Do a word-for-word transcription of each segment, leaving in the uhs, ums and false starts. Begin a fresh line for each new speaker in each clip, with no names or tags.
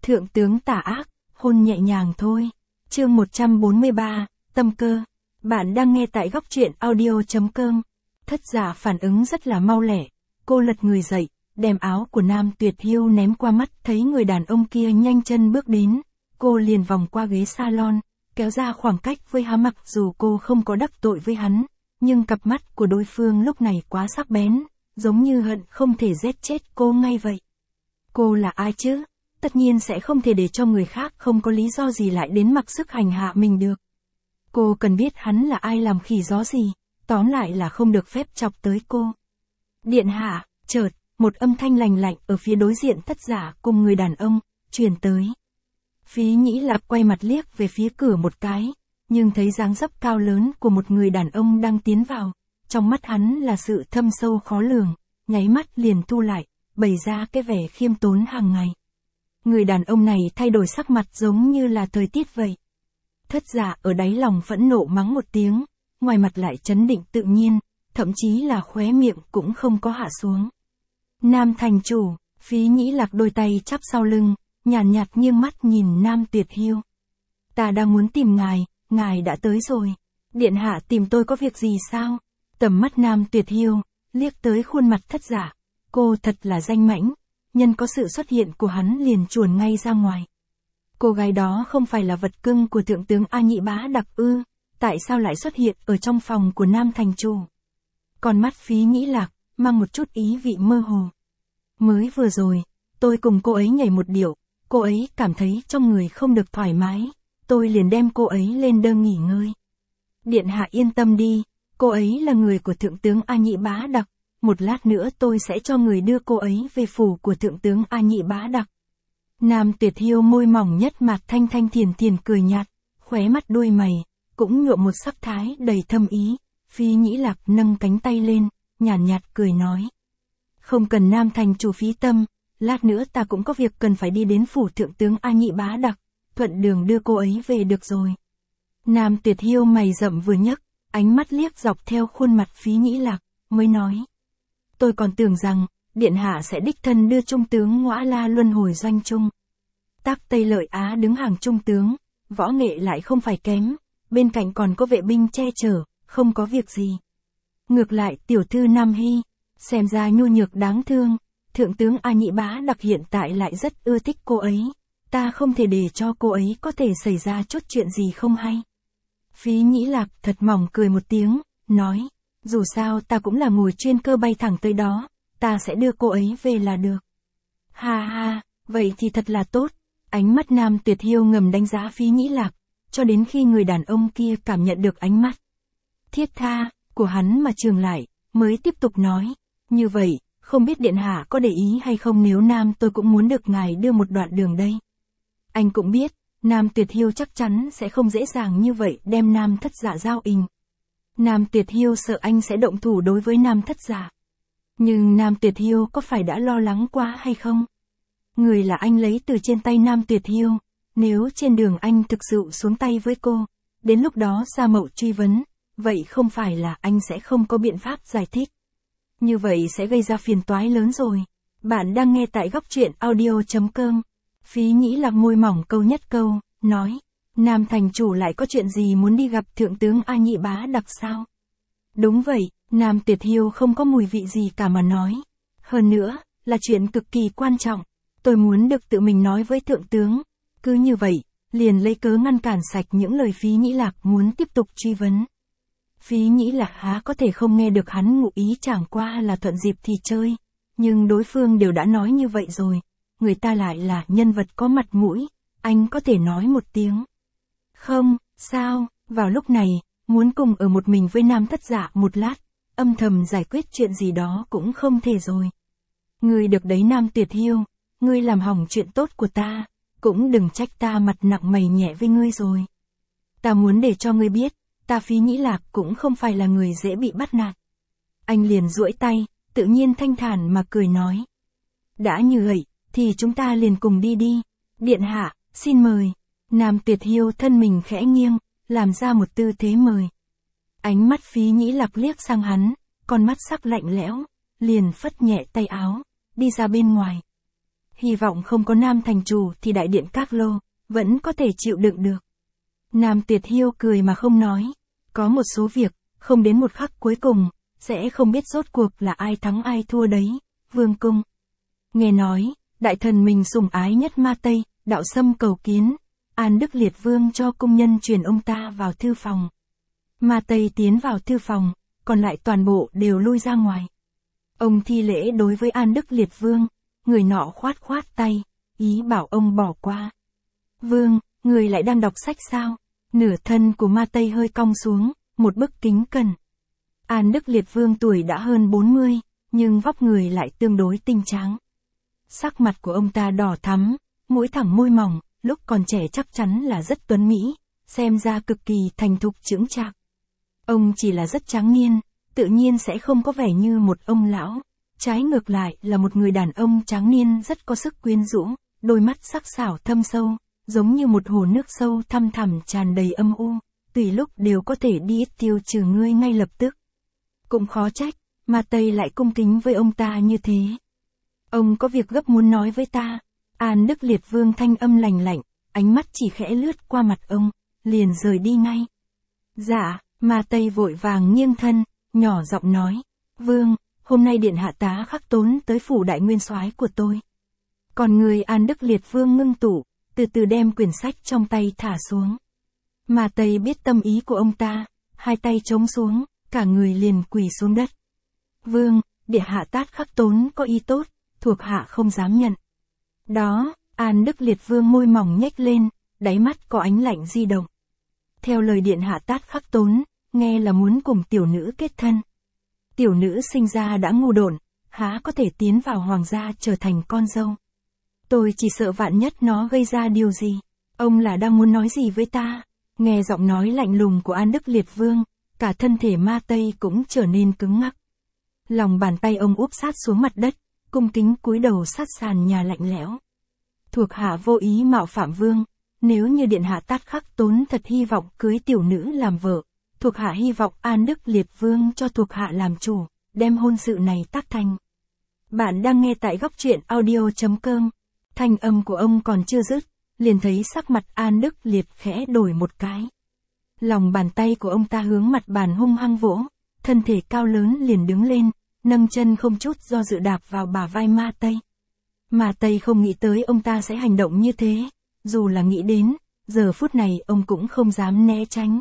Thượng tướng tà ác, hôn nhẹ nhàng thôi. Chương một trăm bốn mươi ba, tâm cơ. Bạn đang nghe tại góc truyện audio.com. Thất Giả phản ứng rất là mau lẹ. Cô lật người dậy, đem áo của Nam Tuyệt Hiêu ném qua mắt, thấy người đàn ông kia nhanh chân bước đến. Cô liền vòng qua ghế salon, kéo ra khoảng cách với hắn. Mặc dù cô không có đắc tội với hắn, nhưng cặp mắt của đối phương lúc này quá sắc bén, giống như hận không thể giết chết cô ngay vậy. Cô là ai chứ? Tất nhiên sẽ không thể để cho người khác không có lý do gì lại đến mặc sức hành hạ mình được. Cô cần biết hắn là ai, làm khỉ gió gì, tóm lại là không được phép chọc tới cô. Điện hạ, chợt, một âm thanh lành lạnh ở phía đối diện Thất Giả cùng người đàn ông, truyền tới. Phí Nhĩ Lạc quay mặt liếc về phía cửa một cái, nhưng thấy dáng dấp cao lớn của một người đàn ông đang tiến vào, trong mắt hắn là sự thâm sâu khó lường, nháy mắt liền thu lại, bày ra cái vẻ khiêm tốn hàng ngày. Người đàn ông này thay đổi sắc mặt giống như là thời tiết vậy. Thất Giả ở đáy lòng phẫn nộ mắng một tiếng, ngoài mặt lại trấn định tự nhiên, thậm chí là khóe miệng cũng không có hạ xuống. Nam thành chủ, Phí Nhĩ Lạc đôi tay chắp sau lưng, nhàn nhạt, nhạt nghiêng mắt nhìn Nam Tuyệt Hiêu. Ta đang muốn tìm ngài, ngài đã tới rồi. Điện hạ tìm tôi có việc gì sao? Tầm mắt Nam Tuyệt Hiêu liếc tới khuôn mặt Thất Giả, cô thật là danh mãnh, nhân có sự xuất hiện của hắn liền chuồn ngay ra ngoài. Cô gái đó không phải là vật cưng của thượng tướng A Nhị Bá Đặc ư? Tại sao lại xuất hiện ở trong phòng của Nam thành chủ? Con mắt Phí Nhĩ Lạc mang một chút ý vị mơ hồ. Mới vừa rồi, tôi cùng cô ấy nhảy một điệu, cô ấy cảm thấy trong người không được thoải mái, tôi liền đem cô ấy lên đơn nghỉ ngơi. Điện hạ yên tâm đi, cô ấy là người của thượng tướng A Nhị Bá Đặc, một lát nữa tôi sẽ cho người đưa cô ấy về phủ của thượng tướng A Nhị Bá Đặc. Nam Tuyệt Hiêu môi mỏng nhất mặt thanh thanh thiền thiền cười nhạt, khóe mắt đuôi mày cũng nhuộm một sắc thái đầy thâm ý. Phí Nhĩ Lạc nâng cánh tay lên, nhàn nhạt, nhạt cười nói: không cần Nam thành chủ phí tâm, lát nữa ta cũng có việc cần phải đi đến phủ thượng tướng A Nhị Bá Đặc, thuận đường đưa cô ấy về được rồi. Nam Tuyệt Hiêu mày rậm vừa nhấc, ánh mắt liếc dọc theo khuôn mặt Phí Nhĩ Lạc, mới nói: tôi còn tưởng rằng điện hạ sẽ đích thân đưa trung tướng Ngõa La luân hồi doanh trung. Tác Tây Lợi Á đứng hàng trung tướng, võ nghệ lại không phải kém, bên cạnh còn có vệ binh che chở, không có việc gì. Ngược lại tiểu thư Nam Hy, xem ra nhu nhược đáng thương, thượng tướng A Nhị Bá Đặc hiện tại lại rất ưa thích cô ấy, ta không thể để cho cô ấy có thể xảy ra chút chuyện gì không hay. Phí Nhĩ Lạc thật mỏng cười một tiếng, nói: dù sao ta cũng là ngồi chuyên cơ bay thẳng tới đó, ta sẽ đưa cô ấy về là được. Ha ha, vậy thì thật là tốt. Ánh mắt Nam Tuyệt Hiêu ngầm đánh giá Phí Nhĩ Lạc, cho đến khi người đàn ông kia cảm nhận được ánh mắt thiết tha của hắn mà trường lại, mới tiếp tục nói: như vậy, không biết điện hạ có để ý hay không nếu Nam tôi cũng muốn được ngài đưa một đoạn đường đây. Anh cũng biết, Nam Tuyệt Hiêu chắc chắn sẽ không dễ dàng như vậy đem Nam Thất Giả giao hình. Nam Tuyệt Hiêu sợ anh sẽ động thủ đối với Nam Thất Giả. Nhưng Nam Tuyệt Hiêu có phải đã lo lắng quá hay không? Người là anh lấy từ trên tay Nam Tuyệt Hiêu, nếu trên đường anh thực sự xuống tay với cô, đến lúc đó Sa Mậu truy vấn, vậy không phải là anh sẽ không có biện pháp giải thích. Như vậy sẽ gây ra phiền toái lớn rồi. Bạn đang nghe tại góc truyện audio.com. Phí Nhĩ Lạc môi mỏng câu nhất câu, nói: Nam thành chủ lại có chuyện gì muốn đi gặp thượng tướng A Nhị Bá Đặc sao? Đúng vậy, Nam Tuyệt Hiêu không có mùi vị gì cả mà nói. Hơn nữa, là chuyện cực kỳ quan trọng. Tôi muốn được tự mình nói với thượng tướng. Cứ như vậy, liền lấy cớ ngăn cản sạch những lời Phí Nhĩ Lạc muốn tiếp tục truy vấn. Phí Nhĩ Lạc há có thể không nghe được hắn ngụ ý, chẳng qua là thuận dịp thì chơi. Nhưng đối phương đều đã nói như vậy rồi, người ta lại là nhân vật có mặt mũi, anh có thể nói một tiếng. Không, sao, vào lúc này, muốn cùng ở một mình với Nam Thất Giả một lát, âm thầm giải quyết chuyện gì đó cũng không thể rồi. Ngươi được đấy Nam Tuyệt Hiêu, ngươi làm hỏng chuyện tốt của ta, cũng đừng trách ta mặt nặng mày nhẹ với ngươi rồi. Ta muốn để cho ngươi biết, ta Phí Nhĩ Lạc cũng không phải là người dễ bị bắt nạt. Anh liền duỗi tay, tự nhiên thanh thản mà cười nói: đã như vậy, thì chúng ta liền cùng đi đi. Điện hạ, xin mời. Nam Tuyệt Hiêu thân mình khẽ nghiêng, làm ra một tư thế mời. Ánh mắt Phí Nhĩ Lạc liếc sang hắn, con mắt sắc lạnh lẽo, liền phất nhẹ tay áo, đi ra bên ngoài. hy vọng không có Nam thành chủ thì đại điện Các Lô, vẫn có thể chịu đựng được. Nam Tuyệt Hiêu cười mà không nói, có một số việc, không đến một khắc cuối cùng, sẽ không biết rốt cuộc là ai thắng ai thua đấy, vương cung. Nghe nói, đại thần mình sủng ái nhất Ma Tây, Đạo Sâm cầu kiến, An Đức Liệt Vương cho cung nhân truyền ông ta vào thư phòng. Ma Tây tiến vào thư phòng, còn lại toàn bộ đều lui ra ngoài. Ông thi lễ đối với An Đức Liệt Vương, người nọ khoát khoát tay, ý bảo ông bỏ qua. Vương, người lại đang đọc sách sao? Nửa thân của Ma Tây hơi cong xuống, một bức kính cẩn. An Đức Liệt Vương tuổi đã hơn bốn mươi, nhưng vóc người lại tương đối tinh tráng. Sắc mặt của ông ta đỏ thắm, mũi thẳng môi mỏng, lúc còn trẻ chắc chắn là rất tuấn mỹ, xem ra cực kỳ thành thục chững chạc. Ông chỉ là rất tráng niên, tự nhiên sẽ không có vẻ như một ông lão. Trái ngược lại là một người đàn ông tráng niên rất có sức quyến rũ, đôi mắt sắc sảo thâm sâu, giống như một hồ nước sâu thăm thẳm tràn đầy âm u, tùy lúc đều có thể đi tiêu trừ ngươi ngay lập tức. Cũng khó trách, Ma Tây lại cung kính với ông ta như thế. Ông có việc gấp muốn nói với ta. An Đức Liệt Vương thanh âm lành lạnh, ánh mắt chỉ khẽ lướt qua mặt ông, liền rời đi ngay. Dạ, Ma Tây vội vàng nghiêng thân, nhỏ giọng nói, Vương, hôm nay điện hạ tá Khắc Tốn tới phủ đại nguyên soái của tôi. Còn người An Đức Liệt Vương ngưng tụ, từ từ đem quyển sách trong tay thả xuống. Ma Tây biết tâm ý của ông ta, hai tay chống xuống, cả người liền quỳ xuống đất. Vương, điện hạ tát Khắc Tốn có ý tốt, thuộc hạ không dám nhận. Đó, An Đức Liệt Vương môi mỏng nhếch lên, đáy mắt có ánh lạnh di động. Theo lời điện hạ tát Khắc Tốn, nghe là muốn cùng tiểu nữ kết thân. Tiểu nữ sinh ra đã ngu độn, há có thể tiến vào hoàng gia trở thành con dâu. Tôi chỉ sợ vạn nhất nó gây ra điều gì. Ông là đang muốn nói gì với ta? Nghe giọng nói lạnh lùng của An Đức Liệt Vương, cả thân thể Ma Tây cũng trở nên cứng ngắc. Lòng bàn tay ông úp sát xuống mặt đất, cung kính cúi đầu sát sàn nhà lạnh lẽo. Thuộc hạ vô ý mạo phạm Vương, nếu như điện hạ tát Khắc Tốn thật hy vọng cưới tiểu nữ làm vợ, thuộc hạ hy vọng An Đức Liệt Vương cho thuộc hạ làm chủ, đem hôn sự này tác thành. Bạn đang nghe tại góc truyện audio chấm com. Thanh âm của ông còn chưa dứt, liền thấy sắc mặt An Đức Liệt khẽ đổi một cái. Lòng bàn tay của ông ta hướng mặt bàn hung hăng vỗ, thân thể cao lớn liền đứng lên, nâng chân không chút do dự đạp vào bả vai Ma Tây. Ma Tây không nghĩ tới ông ta sẽ hành động như thế, dù là nghĩ đến, giờ phút này ông cũng không dám né tránh.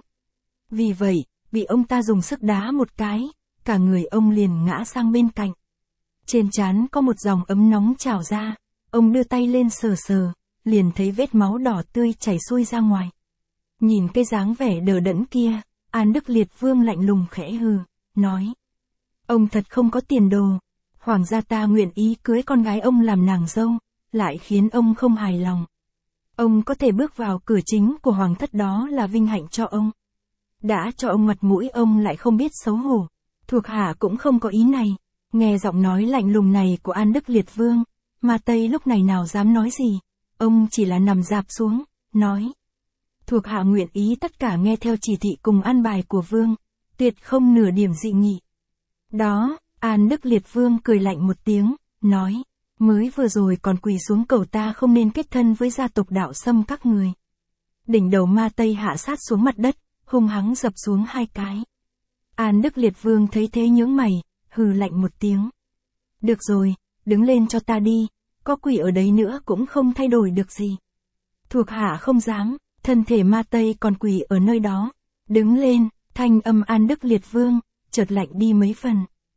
Vì vậy, bị ông ta dùng sức đá một cái, cả người ông liền ngã sang bên cạnh. Trên trán có một dòng ấm nóng trào ra, ông đưa tay lên sờ sờ, liền thấy vết máu đỏ tươi chảy xuôi ra ngoài. Nhìn cái dáng vẻ đờ đẫn kia, An Đức Liệt Vương lạnh lùng khẽ hừ, nói. Ông thật không có tiền đồ, hoàng gia ta nguyện ý cưới con gái ông làm nàng dâu, lại khiến ông không hài lòng. Ông có thể bước vào cửa chính của hoàng thất đó là vinh hạnh cho ông. Đã cho ông mặt mũi ông lại không biết xấu hổ, thuộc hạ cũng không có ý này. Nghe giọng nói lạnh lùng này của An Đức Liệt Vương, Ma Tây lúc này nào dám nói gì, ông chỉ là nằm dạp xuống, nói. Thuộc hạ nguyện ý tất cả nghe theo chỉ thị cùng an bài của Vương, tuyệt không nửa điểm dị nghị. Đó, An Đức Liệt Vương cười lạnh một tiếng, nói, mới vừa rồi còn quỳ xuống cầu ta không nên kết thân với gia tộc Đạo Sâm các người. Đỉnh đầu Ma Tây hạ sát xuống mặt đất, hung hăng dập xuống hai cái. An Đức Liệt Vương thấy thế nhướng mày, hừ lạnh một tiếng. Được rồi, đứng lên cho ta đi, có quỳ ở đấy nữa cũng không thay đổi được gì. Thuộc hạ không dám, thân thể Ma Tây còn quỳ ở nơi đó. Đứng lên, thanh âm An Đức Liệt Vương, chợt lạnh đi mấy phần.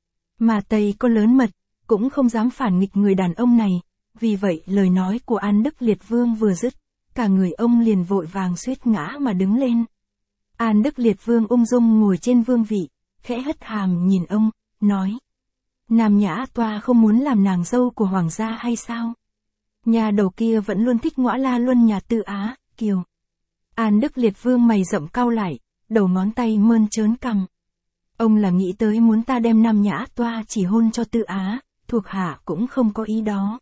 Ma Tây có lớn mật, cũng không dám phản nghịch người đàn ông này, vì vậy lời nói của An Đức Liệt Vương vừa dứt, cả người ông liền vội vàng suýt ngã mà đứng lên. An Đức Liệt Vương ung dung ngồi trên vương vị, khẽ hất hàm nhìn ông, nói. Nam Nhã Toa không muốn làm nàng dâu của hoàng gia hay sao? Nhà đầu kia vẫn luôn thích ngõa la luân nhà Tư Á, Kiều. An Đức Liệt Vương mày rậm cau lại, đầu ngón tay mơn trớn cằm. Ông là nghĩ tới muốn ta đem Nam Nhã Toa chỉ hôn cho Tư Á, thuộc hạ cũng không có ý đó.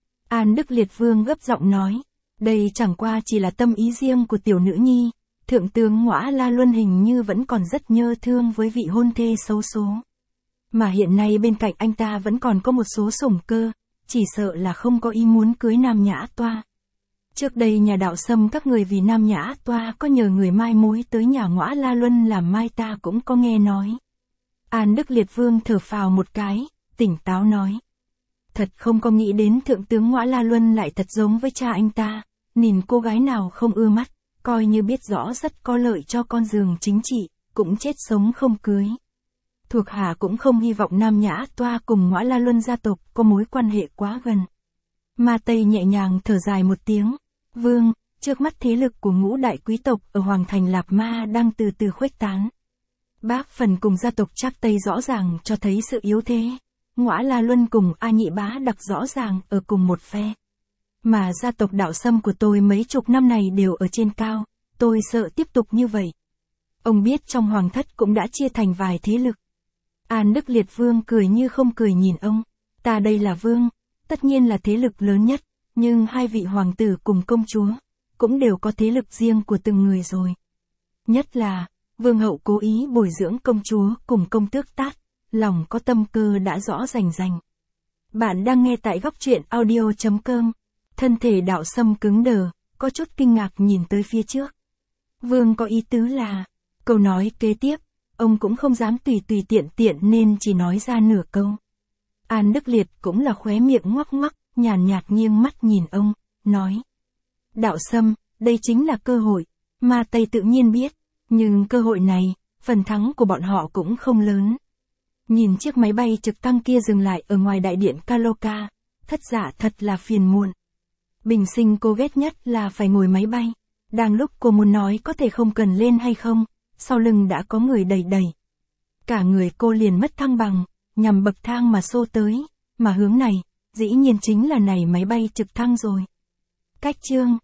An Đức Liệt Vương gấp giọng nói, đây chẳng qua chỉ là tâm ý riêng của tiểu nữ nhi, thượng tướng ngõa la luân hình như vẫn còn rất nhớ thương với vị hôn thê xấu số. Mà hiện nay bên cạnh anh ta vẫn còn có một số sủng cơ, chỉ sợ là không có ý muốn cưới Nam Nhã Toa. Trước đây nhà Đạo Sâm các người vì Nam Nhã Toa có nhờ người mai mối tới nhà Ngõa La Luân làm mai ta cũng có nghe nói. An Đức Liệt Vương thở phào một cái, tỉnh táo nói. Thật không có nghĩ đến thượng tướng Ngõa La Luân lại thật giống với cha anh ta, nhìn cô gái nào không ưa mắt, coi như biết rõ rất có lợi cho con giường chính trị, cũng chết sống không cưới. Thuộc hạ cũng không hy vọng Nam Nhã Toa cùng Ngõa La Luân gia tộc có mối quan hệ quá gần. Ma Tây nhẹ nhàng thở dài một tiếng. Vương, trước mắt thế lực của ngũ đại quý tộc ở Hoàng thành Lạp Ma đang từ từ khuếch tán. Bác phần cùng gia tộc Trác Tây rõ ràng cho thấy sự yếu thế. Ngõa La Luân cùng A Nhị Bá Đặc rõ ràng ở cùng một phe. Mà gia tộc Đạo Sâm của tôi mấy chục năm này đều ở trên cao, tôi sợ tiếp tục như vậy. Ông biết trong hoàng thất cũng đã chia thành vài thế lực. An Đức Liệt Vương cười như không cười nhìn ông. Ta đây là vương, tất nhiên là thế lực lớn nhất, nhưng hai vị hoàng tử cùng công chúa, cũng đều có thế lực riêng của từng người rồi. Nhất là, vương hậu cố ý bồi dưỡng công chúa cùng công tước Tát, lòng có tâm cơ đã rõ rành rành. Bạn đang nghe tại góc truyện audio chấm com. Thân thể Đạo Sâm cứng đờ, có chút kinh ngạc nhìn tới phía trước. Vương có ý tứ là, câu nói kế tiếp, ông cũng không dám tùy tùy tiện tiện nên chỉ nói ra nửa câu. An Đức Liệt cũng là khóe miệng ngoắc ngoắc, nhàn nhạt nghiêng mắt nhìn ông, nói. Đạo Sâm, đây chính là cơ hội, Ma Tây tự nhiên biết, nhưng cơ hội này, phần thắng của bọn họ cũng không lớn. Nhìn chiếc máy bay trực thăng kia dừng lại ở ngoài đại điện Kaloka, thất giả thật là phiền muộn. Bình sinh cô ghét nhất là phải ngồi máy bay. Đang lúc cô muốn nói có thể không cần lên hay không, sau lưng đã có người đẩy đẩy. Cả người cô liền mất thăng bằng, nhằm bậc thang mà xô tới, mà hướng này, dĩ nhiên chính là này máy bay trực thăng rồi. Cách chương